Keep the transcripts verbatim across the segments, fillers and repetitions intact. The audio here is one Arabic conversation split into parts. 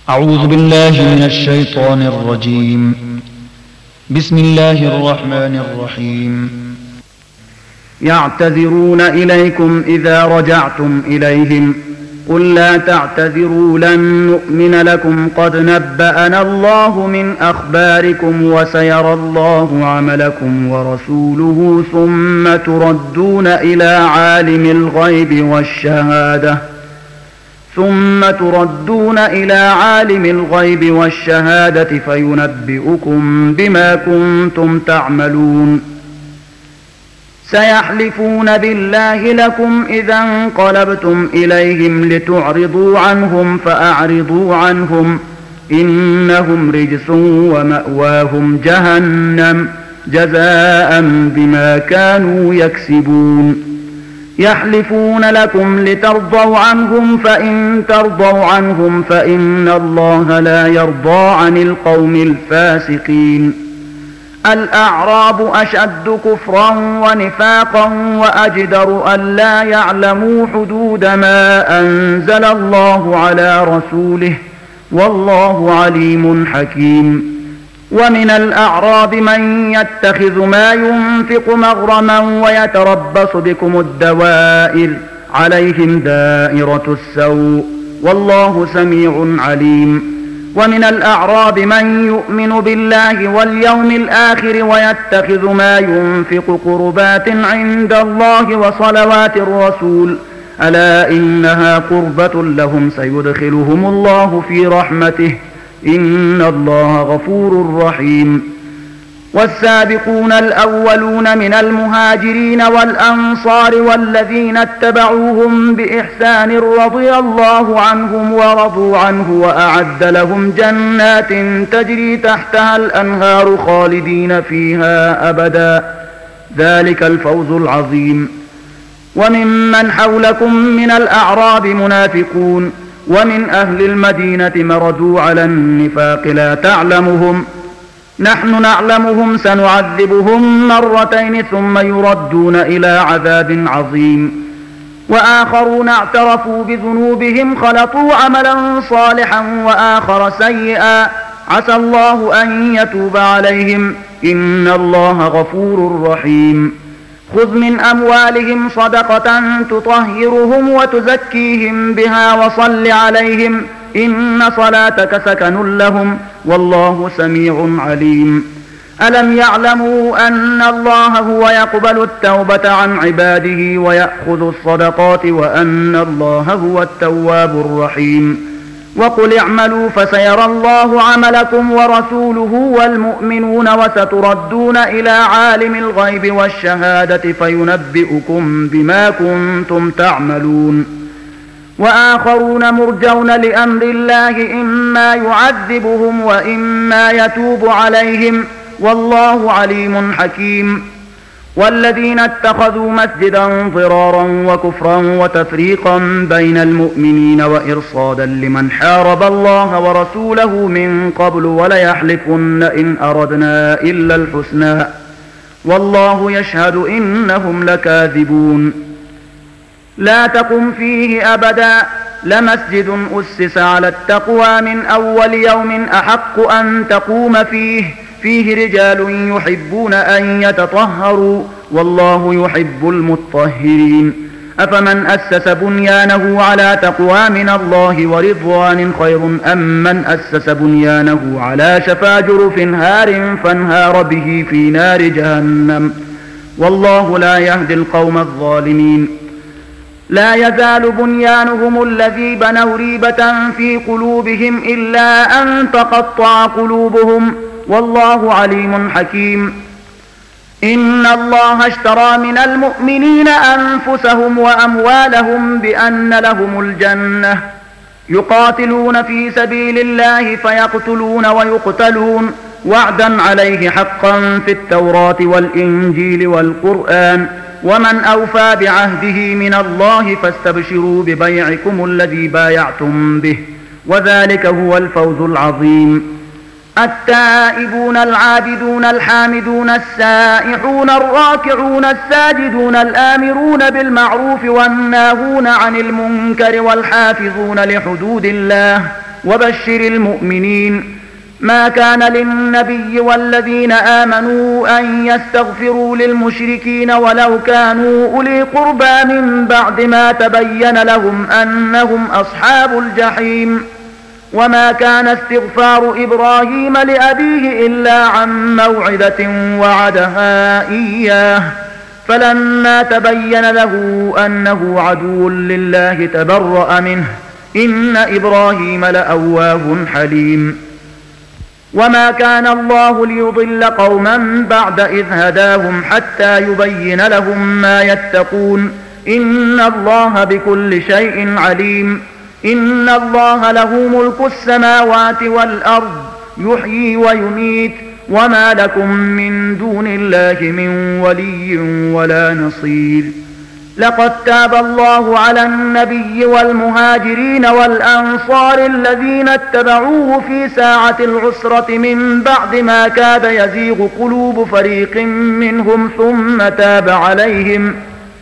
أعوذ بالله من الشيطان الرجيم. بسم الله الرحمن الرحيم. يعتذرون إليكم إذا رجعتم إليهم قل لا تعتذروا لن نؤمن لكم قد نبأنا الله من أخباركم وسيرى الله عملكم ورسوله ثم تردون إلى عالم الغيب والشهادة ثم تردون إلى عالم الغيب والشهادة فينبئكم بما كنتم تعملون. سيحلفون بالله لكم إذا انقلبتم إليهم لتعرضوا عنهم فأعرضوا عنهم إنهم رجس ومأواهم جهنم جزاء بما كانوا يكسبون. يحلفون لكم لترضوا عنهم فإن ترضوا عنهم فإن الله لا يرضى عن القوم الفاسقين. الأعراب أشد كفرا ونفاقا وأجدر أن لا يعلموا حدود ما أنزل الله على رسوله والله عليم حكيم. ومن الأعراب من يتخذ ما ينفق مغرما ويتربص بكم الدوائر عليهم دائرة السوء والله سميع عليم. ومن الأعراب من يؤمن بالله واليوم الآخر ويتخذ ما ينفق قربات عند الله وصلوات الرسول ألا إنها قربة لهم سيدخلهم الله في رحمته إن الله غفور رحيم. والسابقون الأولون من المهاجرين والأنصار والذين اتبعوهم بإحسان رضي الله عنهم ورضوا عنه وأعد لهم جنات تجري تحتها الأنهار خالدين فيها أبدا ذلك الفوز العظيم. وممن حولكم من الأعراب منافقون ومن أهل المدينة مردوا على النفاق لا تعلمهم نحن نعلمهم سنعذبهم مرتين ثم يردون إلى عذاب عظيم. وآخرون اعترفوا بذنوبهم خلطوا عملا صالحا وآخر سيئا عسى الله أن يتوب عليهم إن الله غفور رحيم. خذ من أموالهم صدقة تطهرهم وتزكيهم بها وصل عليهم إن صلاتك سكن لهم والله سميع عليم. ألم يعلموا أن الله هو يقبل التوبة عن عباده ويأخذ الصدقات وأن الله هو التواب الرحيم. وقل اعملوا فسيرى الله عملكم ورسوله والمؤمنون وستردون إلى عالم الغيب والشهادة فينبئكم بما كنتم تعملون. وآخرون مرجون لأمر الله إما يعذبهم وإما يتوب عليهم والله عليم حكيم. والذين اتخذوا مسجدا ضرارا وكفرا وتفريقا بين المؤمنين وإرصادا لمن حارب الله ورسوله من قبل وليحلفن إن أردنا إلا الحسنى والله يشهد إنهم لكاذبون. لا تقم فيه أبدا لمسجد أسس على التقوى من أول يوم أحق أن تقوم فيه فيه رجال يحبون أن يتطهروا والله يحب المطهرين. أفمن أسس بنيانه على تقوى من الله ورضوان خير أم من أسس بنيانه على شفا جرف هار فانهار به في نار جهنم والله لا يهدي القوم الظالمين. لا يزال بنيانهم الذي بنوا ريبة في قلوبهم إلا أن تقطع قلوبهم والله عليم حكيم. إن الله اشترى من المؤمنين أنفسهم وأموالهم بأن لهم الجنة يقاتلون في سبيل الله فيقتلون ويقتلون وعدا عليه حقا في التوراة والإنجيل والقرآن ومن أوفى بعهده من الله فاستبشروا ببيعكم الذي بايعتم به وذلك هو الفوز العظيم. التائبون العابدون الحامدون السائحون الراكعون الساجدون الآمرون بالمعروف والناهون عن المنكر والحافظون لحدود الله وبشر المؤمنين. ما كان للنبي والذين آمنوا أن يستغفروا للمشركين ولو كانوا أولي قربى من بعد ما تبين لهم أنهم أصحاب الجحيم. وما كان استغفار إبراهيم لأبيه إلا عن موعدة وعدها إياه، فلما تبين له أنه عدو لله تبرأ منه، إن إبراهيم لأواه حليم. وما كان الله ليضل قوما بعد إذ هداهم حتى يبين لهم ما يتقون، إن الله بكل شيء عليم. إن الله له ملك السماوات والأرض يحيي ويميت، وما لكم من دون الله من ولي ولا نصير. لقد تاب الله على النبي والمهاجرين والأنصار الذين اتبعوه في ساعة العسرة من بعد ما كاد يزيغ قلوب فريق منهم ثم تاب عليهم،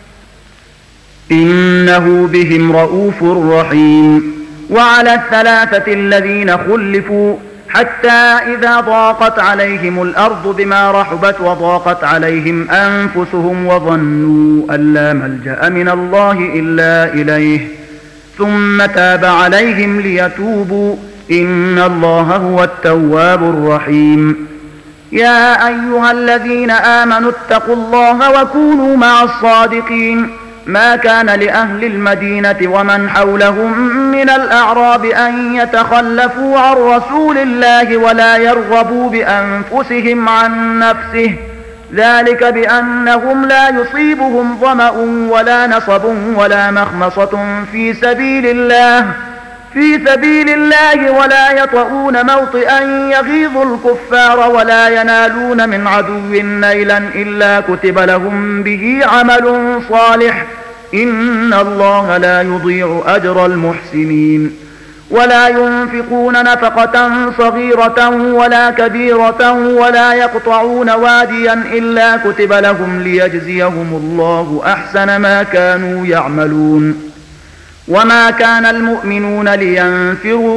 إنه بهم رءوف رحيم. وعلى الثلاثة الذين خلفوا حتى إذا ضاقت عليهم الأرض بما رحبت وضاقت عليهم أنفسهم وظنوا أن لا ملجأ من الله إلا إليه ثم تاب عليهم ليتوبوا، إن الله هو التواب الرحيم. يا أيها الذين آمنوا اتقوا الله وكونوا مع الصادقين. ما كان لأهل المدينة ومن حولهم من الأعراب أن يتخلفوا عن رسول الله ولا يرغبوا بأنفسهم عن نفسه، ذلك بأنهم لا يصيبهم ظمأ ولا نصب ولا مخمصة في سبيل الله في سبيل الله ولا يطؤون موطئا يغيظ الكفار ولا ينالون من عدو نيلا إلا كتب لهم به عمل صالح، إن الله لا يضيع أجر المحسنين. ولا ينفقون نفقة صغيرة ولا كبيرة ولا يقطعون واديا إلا كتب لهم ليجزيهم الله أحسن ما كانوا يعملون. وما كان المؤمنون لينفروا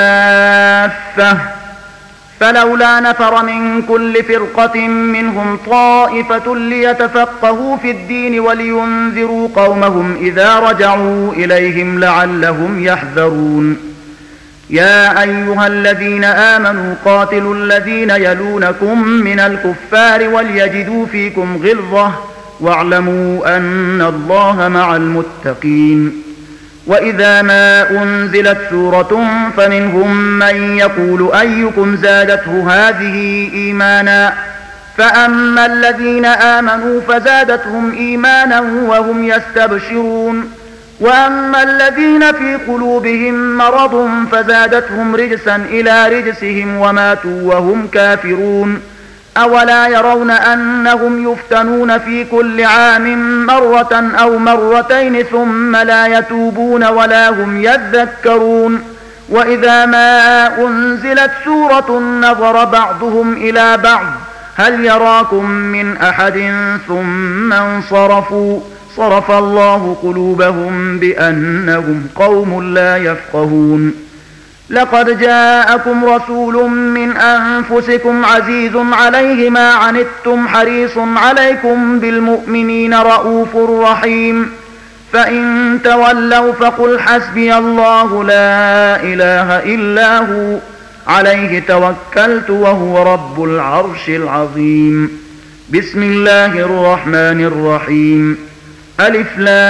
كافة، فلولا نفر من كل فرقة منهم طائفة ليتفقهوا في الدين ولينذروا قومهم إذا رجعوا إليهم لعلهم يحذرون. يا أيها الذين آمنوا قاتلوا الذين يلونكم من الكفار وليجدوا فيكم غلظة واعلموا أن الله مع المتقين. وإذا ما أنزلت سورة فمنهم من يقول أيكم زادته هذه إيمانا، فأما الذين آمنوا فزادتهم إيمانا وهم يستبشرون، وأما الذين في قلوبهم مرض فزادتهم رجسا إلى رجسهم وماتوا وهم كافرون. أولا يرون أنهم يفتنون في كل عام مرة أو مرتين ثم لا يتوبون ولا هم يذكرون. وإذا ما أنزلت سورة نظر بعضهم إلى بعض هل يراكم من أحد ثم انصرفوا، صرف الله قلوبهم بأنهم قوم لا يفقهون. لقد جاءكم رسول من أنفسكم عزيز عليه ما عنتم حريص عليكم بالمؤمنين رؤوف رحيم. فإن تولوا فقل حسبي الله لا إله إلا هو عليه توكلت وهو رب العرش العظيم. بسم الله الرحمن الرحيم. ألف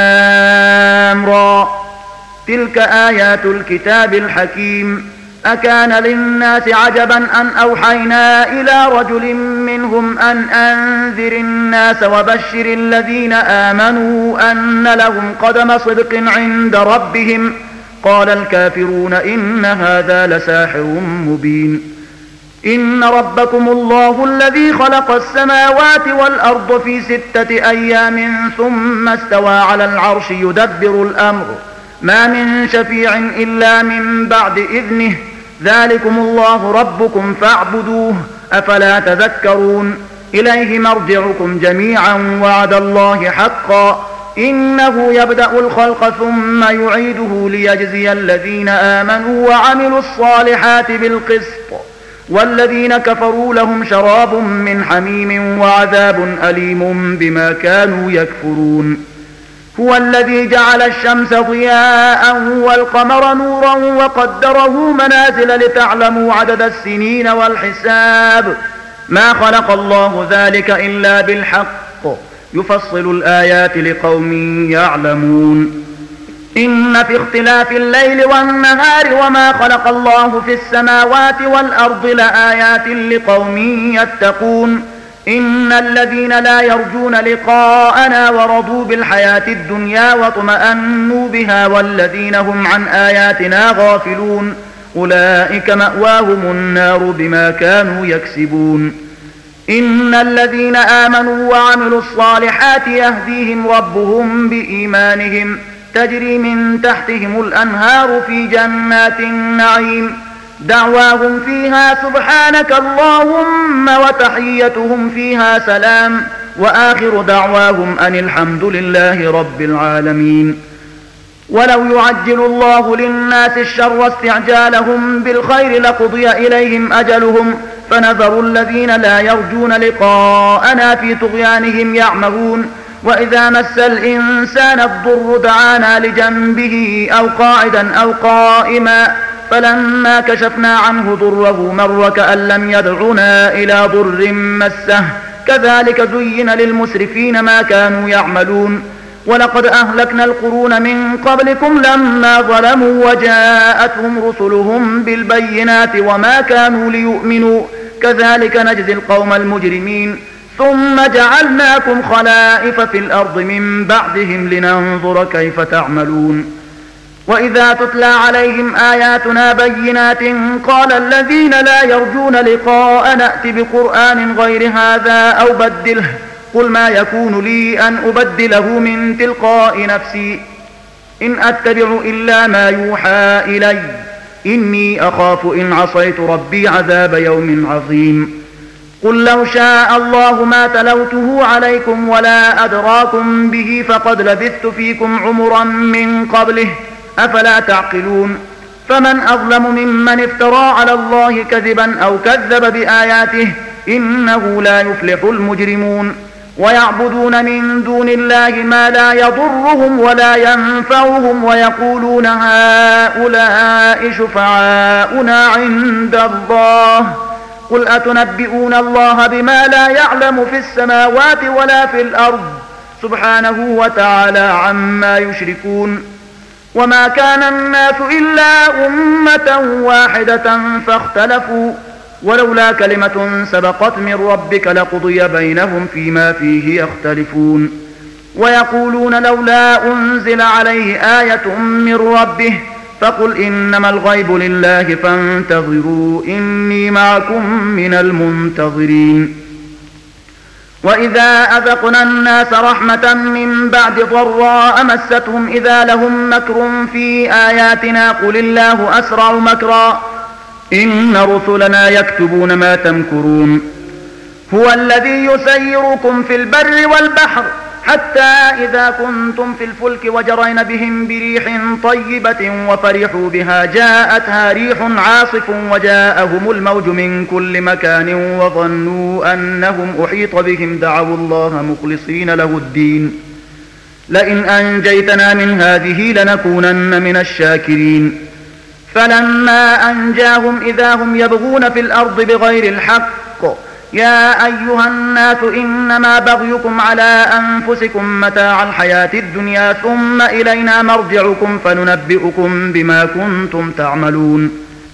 لام را، تلك آيات الكتاب الحكيم. أكان للناس عجبا أن أوحينا إلى رجل منهم أن أنذر الناس وبشر الذين آمنوا أن لهم قدم صدق عند ربهم. قال الكافرون إن هذا لساحر مبين. إن ربكم الله الذي خلق السماوات والأرض في ستة أيام ثم استوى على العرش يدبر الأمر، ما من شفيع إلا من بعد إذنه، ذلكم الله ربكم فاعبدوه، أفلا تذكرون. إليه مرجعكم جميعا وعد الله حقا، إنه يبدأ الخلق ثم يعيده ليجزي الذين آمنوا وعملوا الصالحات بالقسط والذين كفروا لهم شراب من حميم وعذاب أليم بما كانوا يكفرون هو الذي جعل الشمس ضياء والقمر نورا وقدره منازل لتعلموا عدد السنين والحساب ما خلق الله ذلك إلا بالحق يفصل الآيات لقوم يعلمون إن في اختلاف الليل والنهار وما خلق الله في السماوات والأرض لآيات لقوم يتقون إن الذين لا يرجون لقاءنا ورضوا بالحياة الدنيا واطمأنوا بها والذين هم عن آياتنا غافلون أولئك مأواهم النار بما كانوا يكسبون إن الذين آمنوا وعملوا الصالحات يهديهم ربهم بإيمانهم تجري من تحتهم الأنهار في جنات النعيم دعواهم فيها سبحانك اللهم وتحيتهم فيها سلام وآخر دعواهم أن الحمد لله رب العالمين ولو يعجل الله للناس الشر استعجالهم بالخير لقضي إليهم أجلهم فنذر الذين لا يرجون لقاءنا في طغيانهم يعمهون وإذا مس الإنسان الضر دعانا لجنبه أو قاعدا أو قائما فلما كشفنا عنه ضره مر كأن لم يدعنا إلى ضر مسه كذلك زين للمسرفين ما كانوا يعملون ولقد أهلكنا القرون من قبلكم لما ظلموا وجاءتهم رسلهم بالبينات وما كانوا ليؤمنوا كذلك نجزي القوم المجرمين ثم جعلناكم خلائف في الأرض من بعدهم لننظر كيف تعملون وإذا تتلى عليهم آياتنا بينات قال الذين لا يرجون لقاء نأت بقرآن غير هذا أو بدله قل ما يكون لي أن أبدله من تلقاء نفسي إن أتبع إلا ما يوحى إلي إني أخاف إن عصيت ربي عذاب يوم عظيم قل لو شاء الله ما تلوته عليكم ولا أدراكم به فقد لبثت فيكم عمرا من قبله أفلا تعقلون فمن أظلم ممن افترى على الله كذبا أو كذب بآياته إنه لا يفلح المجرمون ويعبدون من دون الله ما لا يضرهم ولا ينفعهم ويقولون هؤلاء شفعاؤنا عند الله قل أتنبئون الله بما لا يعلم في السماوات ولا في الأرض سبحانه وتعالى عما يشركون وما كان الناس إلا أمة واحدة فاختلفوا ولولا كلمة سبقت من ربك لقضي بينهم فيما فيه يختلفون ويقولون لولا أنزل عليه آية من ربه فقل إنما الغيب لله فانتظروا إني معكم من المنتظرين وإذا أذقنا الناس رحمة من بعد ضراء مستهم إذا لهم مكر في آياتنا قل الله أسرع مكرا إن رسلنا يكتبون ما تمكرون هو الذي يسيركم في البر والبحر حتى إذا كنتم في الفلك وجرين بهم بريح طيبة وفرحوا بها جاءتها ريح عاصف وجاءهم الموج من كل مكان وظنوا أنهم أحيط بهم دعوا الله مخلصين له الدين لئن أنجيتنا من هذه لنكونن من الشاكرين فلما أنجاهم إذا هم يبغون في الأرض بغير الحق يا أيها الناس إنما بغيكم على أنفسكم متاع الحياة الدنيا ثم إلينا مرجعكم فننبئكم بما كنتم تعملون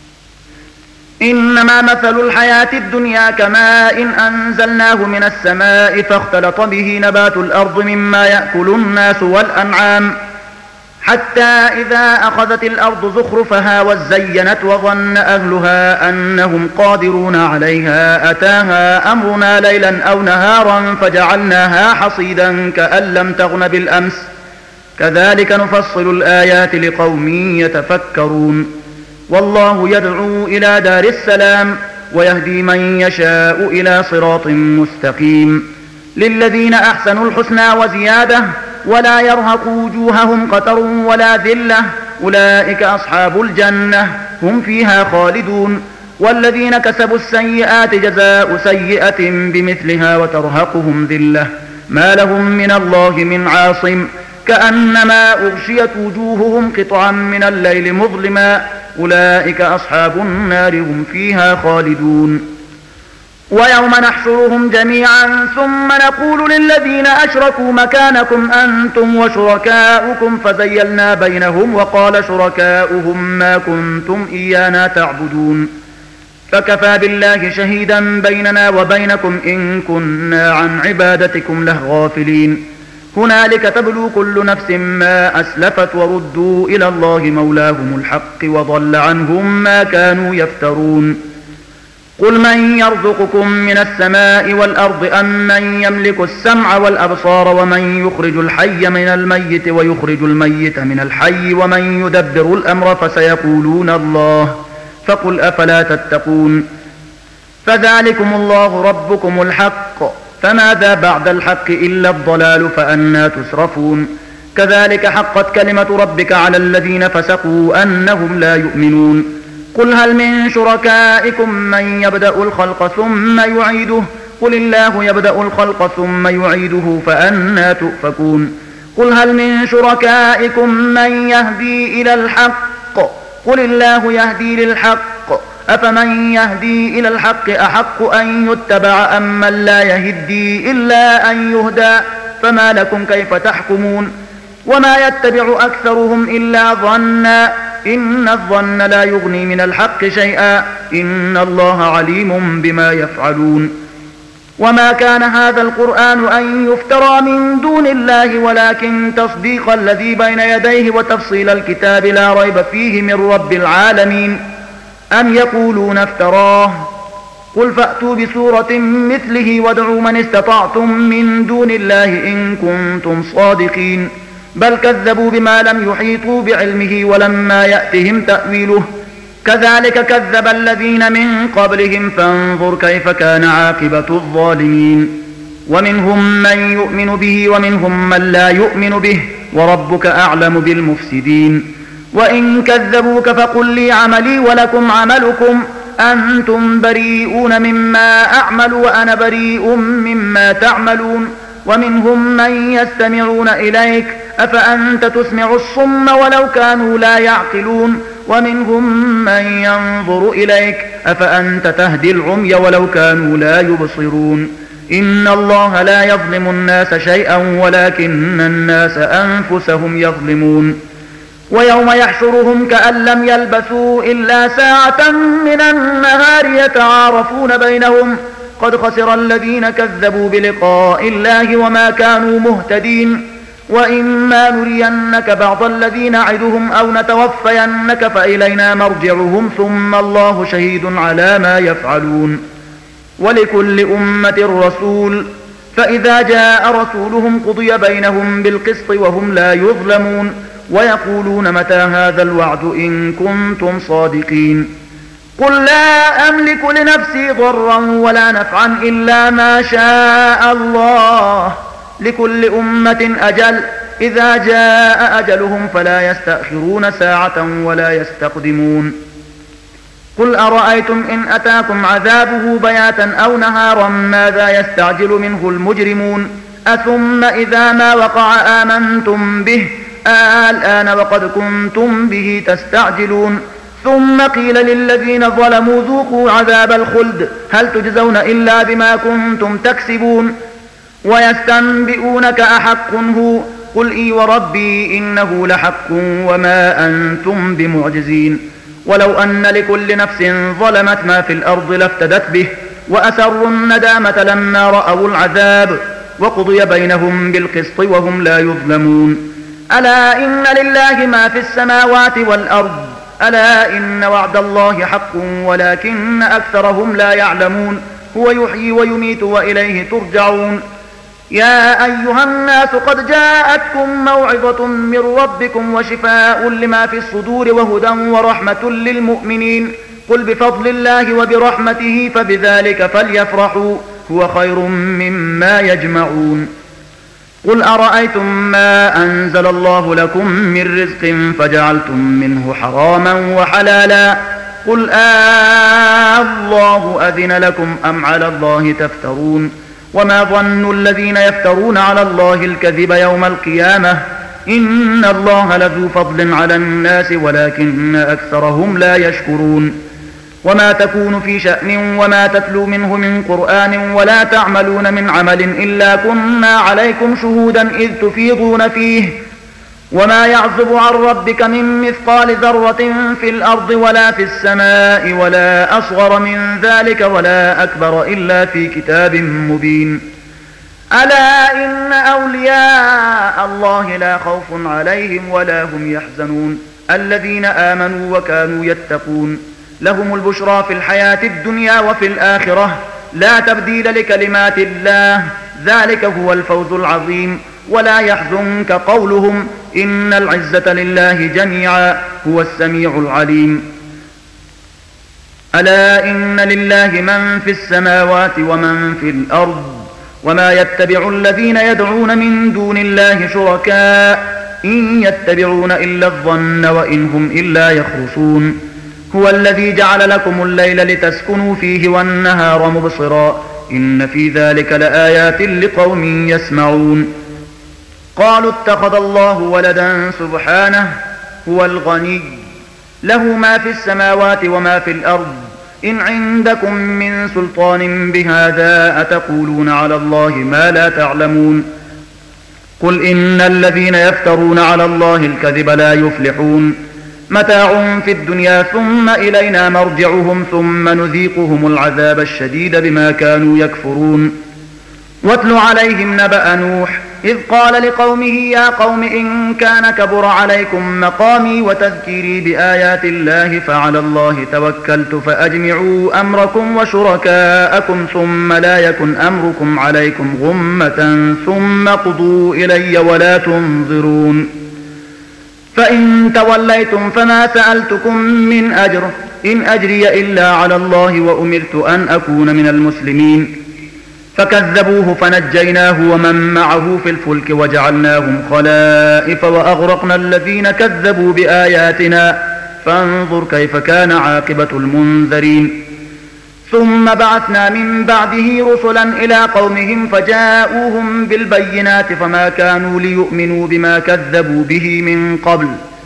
إنما مثل الحياة الدنيا كماء أنزلناه من السماء فاختلط به نبات الأرض مما يأكل الناس والأنعام حتى إذا أخذت الأرض زخرفها وزينت وظن أهلها أنهم قادرون عليها أتاها أمرنا ليلا أو نهارا فجعلناها حصيدا كأن لم تغن بالأمس كذلك نفصل الآيات لقوم يتفكرون والله يدعو إلى دار السلام ويهدي من يشاء إلى صراط مستقيم للذين أحسنوا الحسنى وزيادة ولا يرهق وجوههم قتر ولا ذلة أولئك أصحاب الجنة هم فيها خالدون والذين كسبوا السيئات جزاء سيئة بمثلها وترهقهم ذلة ما لهم من الله من عاصم كأنما أغشيت وجوههم قطعا من الليل مظلما أولئك أصحاب النار هم فيها خالدون ويوم نحشرهم جميعا ثم نقول للذين أشركوا مكانكم أنتم وشركاؤكم فزيلنا بينهم وقال شركاؤهم ما كنتم إيانا تعبدون فكفى بالله شهيدا بيننا وبينكم إن كنا عن عبادتكم لغافلين هنالك تبلو كل نفس ما أسلفت وردوا إلى الله مولاهم الحق وضل عنهم ما كانوا يفترون قل من يرزقكم من السماء والأرض أم من يملك السمع والأبصار ومن يخرج الحي من الميت ويخرج الميت من الحي ومن يدبر الأمر فسيقولون الله فقل أفلا تتقون فذلكم الله ربكم الحق فماذا بعد الحق إلا الضلال فأنى تصرفون كذلك حقت كلمة ربك على الذين فسقوا أنهم لا يؤمنون قل هل من شركائكم من يبدأ الخلق ثم يعيده قل الله يبدأ الخلق ثم يعيده فأنى تؤفكون قل هل من شركائكم من يهدي إلى الحق قل الله يهدي للحق أفمن يهدي إلى الحق أحق أن يتبع أم من لا يهدي إلا أن يهدى فما لكم كيف تحكمون وما يتبع أكثرهم إلا ظنا إن الظن لا يغني من الحق شيئا إن الله عليم بما يفعلون وما كان هذا القرآن أن يفترى من دون الله ولكن تصديق الذي بين يديه وتفصيل الكتاب لا ريب فيه من رب العالمين أم يقولون افتراه قل فأتوا بسورة مثله وادعوا من استطعتم من دون الله إن كنتم صادقين بل كذبوا بما لم يحيطوا بعلمه ولما يأتهم تأويله كذلك كذب الذين من قبلهم فانظر كيف كان عاقبة الظالمين ومنهم من يؤمن به ومنهم من لا يؤمن به وربك أعلم بالمفسدين وإن كذبوك فقل لي عملي ولكم عملكم أنتم بريئون مما أعمل وأنا بريء مما تعملون ومنهم من يستمعون إليك أفأنت تسمع الصم ولو كانوا لا يعقلون ومنهم من ينظر إليك أفأنت تهدي العمي ولو كانوا لا يبصرون إن الله لا يظلم الناس شيئا ولكن الناس أنفسهم يظلمون ويوم يحشرهم كأن لم يلبثوا إلا ساعة من النهار يتعارفون بينهم قد خسر الذين كذبوا بلقاء الله وما كانوا مهتدين وإما نرينك بعض الذي نعدهم أو نتوفينك فإلينا مرجعهم ثم الله شهيد على ما يفعلون ولكل أمة رسول فإذا جاء رسولهم قضي بينهم بالقسط وهم لا يظلمون ويقولون متى هذا الوعد إن كنتم صادقين قل لا أملك لنفسي ضرا ولا نفعا إلا ما شاء الله لكل أمة أجل إذا جاء أجلهم فلا يستأخرون ساعة ولا يستقدمون قل أرأيتم إن أتاكم عذابه بياتا أو نهارا ماذا يستعجل منه المجرمون أثم إذا ما وقع آمنتم به الآن وقد كنتم به تستعجلون ثم قيل للذين ظلموا ذوقوا عذاب الخلد هل تجزون إلا بما كنتم تكسبون ويستنبئونك أحق هو قل إي وربي إنه لحق وما أنتم بمعجزين ولو أن لكل نفس ظلمت ما في الأرض لافتدت به وأسروا الندامة لما رأوا العذاب وقضي بينهم بالقسط وهم لا يظلمون ألا إن لله ما في السماوات والأرض ألا إن وعد الله حق ولكن أكثرهم لا يعلمون هو يحيي ويميت وإليه ترجعون يا أيها الناس قد جاءتكم موعظة من ربكم وشفاء لما في الصدور وهدى ورحمة للمؤمنين قل بفضل الله وبرحمته فبذلك فليفرحوا هو خير مما يجمعون قل أرأيتم ما أنزل الله لكم من رزق فجعلتم منه حراما وحلالا قل آه الله أذن لكم أم على الله تفترون وما ظن الذين يفترون على الله الكذب يوم القيامة إن الله لذو فضل على الناس ولكن أكثرهم لا يشكرون وما تكون في شأن وما تتلو منه من قرآن ولا تعملون من عمل إلا كنا عليكم شهودا إذ تفيضون فيه وما يعزب عن ربك من مثقال ذرة في الأرض ولا في السماء ولا أصغر من ذلك ولا أكبر إلا في كتاب مبين ألا إن أولياء الله لا خوف عليهم ولا هم يحزنون الذين آمنوا وكانوا يتقون لهم البشرى في الحياة الدنيا وفي الآخرة لا تبديل لكلمات الله ذلك هو الفوز العظيم ولا يحزنك قولهم إن العزة لله جميعا هو السميع العليم ألا إن لله من في السماوات ومن في الأرض وما يتبع الذين يدعون من دون الله شركاء إن يتبعون إلا الظن وإن هم إلا يخرصون هو الذي جعل لكم الليل لتسكنوا فيه والنهار مبصرا إن في ذلك لآيات لقوم يسمعون قالوا اتخذ الله ولدا سبحانه هو الغني له ما في السماوات وما في الأرض إن عندكم من سلطان بهذا أتقولون على الله ما لا تعلمون قل إن الذين يفترون على الله الكذب لا يفلحون متاع في الدنيا ثم إلينا مرجعهم ثم نذيقهم العذاب الشديد بما كانوا يكفرون واتل عليهم نبأ نوح إذ قال لقومه يا قوم إن كان كبر عليكم مقامي وتذكيري بآيات الله فعلى الله توكلت فأجمعوا أمركم وشركاءكم ثم لا يكن أمركم عليكم غمة ثم قضوا إلي ولا تنظرون فإن توليتم فما سألتكم من أجر إن أجري إلا على الله وأمرت أن أكون من المسلمين فكذبوه فنجيناه ومن معه في الفلك وجعلناهم خلائف وأغرقنا الذين كذبوا بآياتنا فانظر كيف كان عاقبة المنذرين ثم بعثنا من بعده رسلا إلى قومهم فجاءوهم بالبينات فما كانوا ليؤمنوا بما كذبوا به من قبل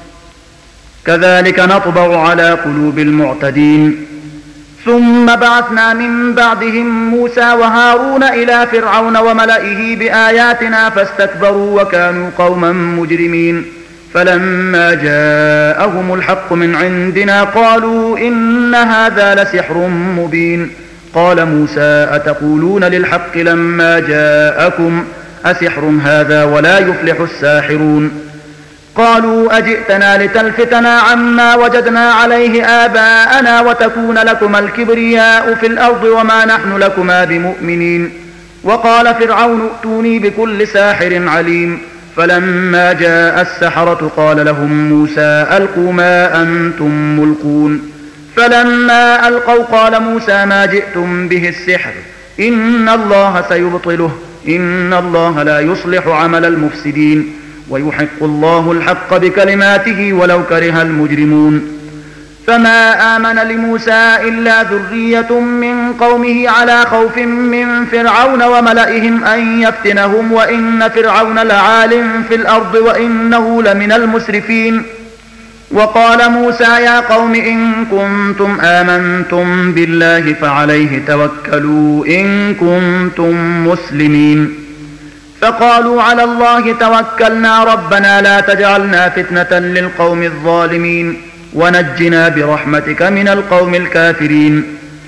كذلك نطبع على قلوب المعتدين ثم بعثنا من بعدهم موسى وهارون إلى فرعون وملئه بآياتنا فاستكبروا وكانوا قوما مجرمين فلما جاءهم الحق من عندنا قالوا إن هذا لسحر مبين قال موسى أتقولون للحق لما جاءكم أسحر هذا ولا يفلح الساحرون قالوا أجئتنا لتلفتنا عما وجدنا عليه آباءنا وتكون لكما الكبرياء في الأرض وما نحن لكما بمؤمنين وقال فرعون ائتوني بكل ساحر عليم فلما جاء السحرة قال لهم موسى ألقوا ما أنتم ملقون فلما ألقوا قال موسى ما جئتم به السحر إن الله سيبطله إن الله لا يصلح عمل المفسدين ويحق الله الحق بكلماته ولو كره المجرمون فما آمن لموسى إلا ذرية من قومه على خوف من فرعون وملئهم أن يفتنهم وإن فرعون لعال في الأرض وإنه لمن المسرفين وقال موسى يا قوم إن كنتم آمنتم بالله فعليه توكلوا إن كنتم مسلمين فقالوا على الله توكلنا ربنا لا تجعلنا فتنة للقوم الظالمين ونجنا برحمتك من القوم الكافرين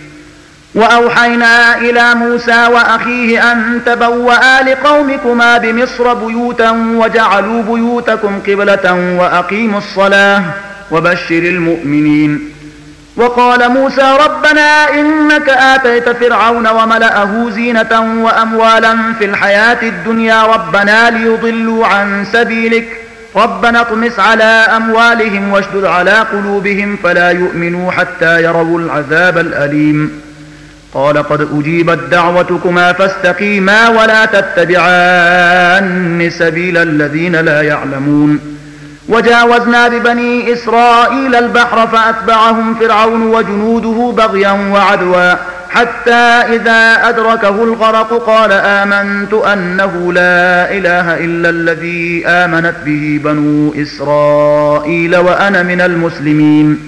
وأوحينا إلى موسى وأخيه أن تبوأ لقومكما بمصر بيوتا وجعلوا بيوتكم قبلة وأقيموا الصلاة وبشر المؤمنين وقال موسى ربنا إنك آتيت فرعون وملأه زينة وأموالا في الحياة الدنيا ربنا ليضلوا عن سبيلك ربنا اطمس على أموالهم واشدد على قلوبهم فلا يؤمنوا حتى يروا العذاب الأليم قال قد أجيبت دعوتكما فاستقيما ولا تتبعان سبيل الذين لا يعلمون. وجاوزنا ببني إسرائيل البحر فأتبعهم فرعون وجنوده بغيا وعدوا حتى إذا أدركه الغرق قال آمنت أنه لا إله إلا الذي آمنت به بنو إسرائيل وأنا من المسلمين.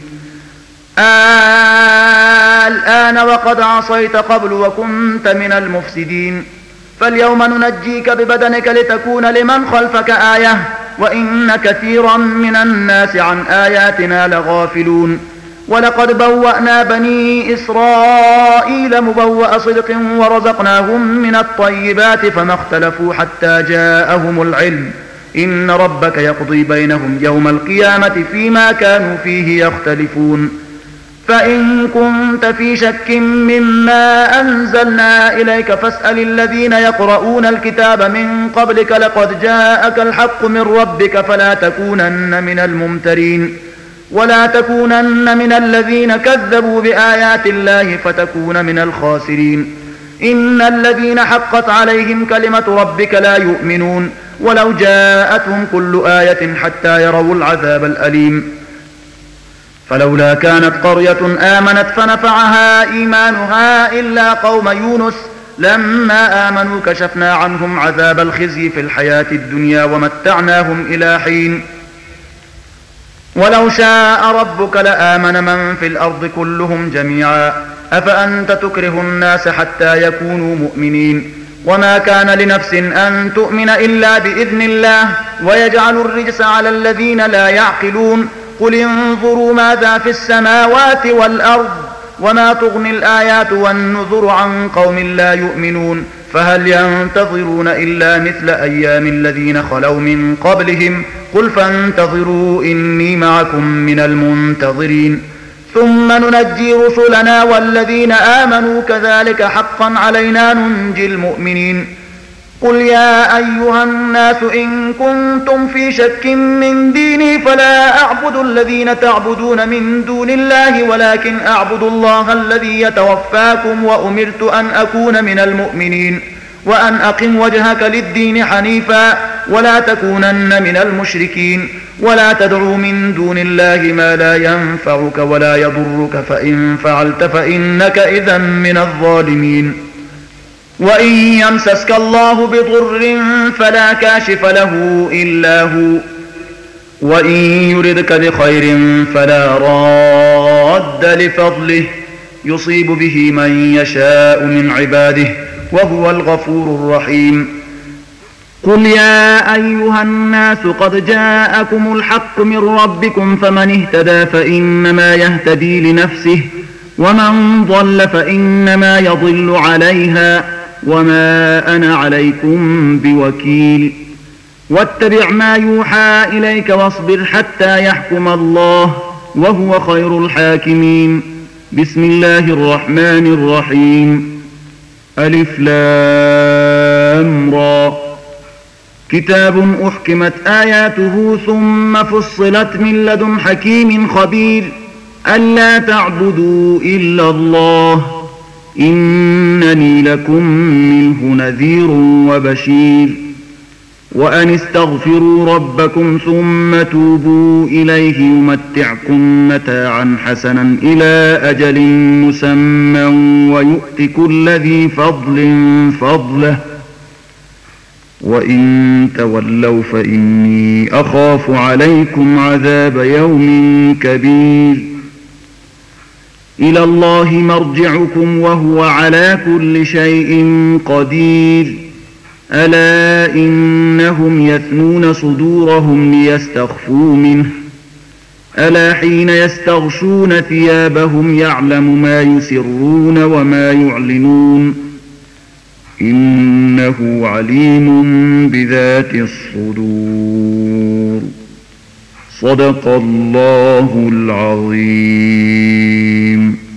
الآن وقد عصيت قبل وكنت من المفسدين فاليوم ننجيك ببدنك لتكون لمن خلفك آية وإن كثيرا من الناس عن آياتنا لغافلون. ولقد بوأنا بني إسرائيل مبوأ صدق ورزقناهم من الطيبات فما اختلفوا حتى جاءهم العلم إن ربك يقضي بينهم يوم القيامة فيما كانوا فيه يختلفون. فإن كنت في شك مما أنزلنا إليك فاسأل الذين يقرؤون الكتاب من قبلك لقد جاءك الحق من ربك فلا تكونن من الممترين ولا تكونن من الذين كذبوا بآيات الله فتكون من الخاسرين. إن الذين حقت عليهم كلمة ربك لا يؤمنون ولو جاءتهم كل آية حتى يروا العذاب الأليم. فلولا كانت قرية آمنت فنفعها إيمانها إلا قوم يونس لما آمنوا كشفنا عنهم عذاب الخزي في الحياة الدنيا ومتعناهم إلى حين. ولو شاء ربك لآمن من في الأرض كلهم جميعا أفأنت تكره الناس حتى يكونوا مؤمنين. وما كان لنفس أن تؤمن إلا بإذن الله ويجعل الرجس على الذين لا يعقلون. قل انظروا ماذا في السماوات والأرض وما تغني الآيات والنذر عن قوم لا يؤمنون. فهل ينتظرون إلا مثل أيام الذين خلوا من قبلهم قل فانتظروا إني معكم من المنتظرين. ثم ننجي رسلنا والذين آمنوا كذلك حقا علينا ننجي المؤمنين. قل يا أيها الناس إن كنتم في شك من ديني فلا أعبد الذين تعبدون من دون الله ولكن أعبد الله الذي يتوفاكم وأمرت أن أكون من المؤمنين وأن أقم وجهك للدين حنيفا ولا تكونن من المشركين ولا تدعو من دون الله ما لا ينفعك ولا يضرك فإن فعلت فإنك إذا من الظالمين. وإن يمسسك الله بضر فلا كاشف له إلا هو وإن يردك بخير فلا راد لفضله يصيب به من يشاء من عباده وهو الغفور الرحيم. قل يا أيها الناس قد جاءكم الحق من ربكم فمن اهتدى فإنما يهتدي لنفسه ومن ضل فإنما يضل عليها وما أنا عليكم بوكيل. واتبع ما يوحى إليك واصبر حتى يحكم الله وهو خير الحاكمين. بسم الله الرحمن الرحيم. ألف لام را كتاب أحكمت آياته ثم فصلت من لدن حكيم خبير ألا تعبدوا إلا الله إنني لكم منه نذير وبشير. وأن استغفروا ربكم ثم توبوا إليه يمتعكم متاعا حسنا إلى أجل مسمى ويؤت كل ذي فضل فضله وإن تولوا فإني أخاف عليكم عذاب يوم كبير. إلى الله مرجعكم وهو على كل شيء قدير. ألا إنهم يثنون صدورهم ليستخفوا منه ألا حين يستغشون ثيابهم يعلم ما يسرون وما يعلنون إنه عليم بذات الصدور. صدق الله العظيم.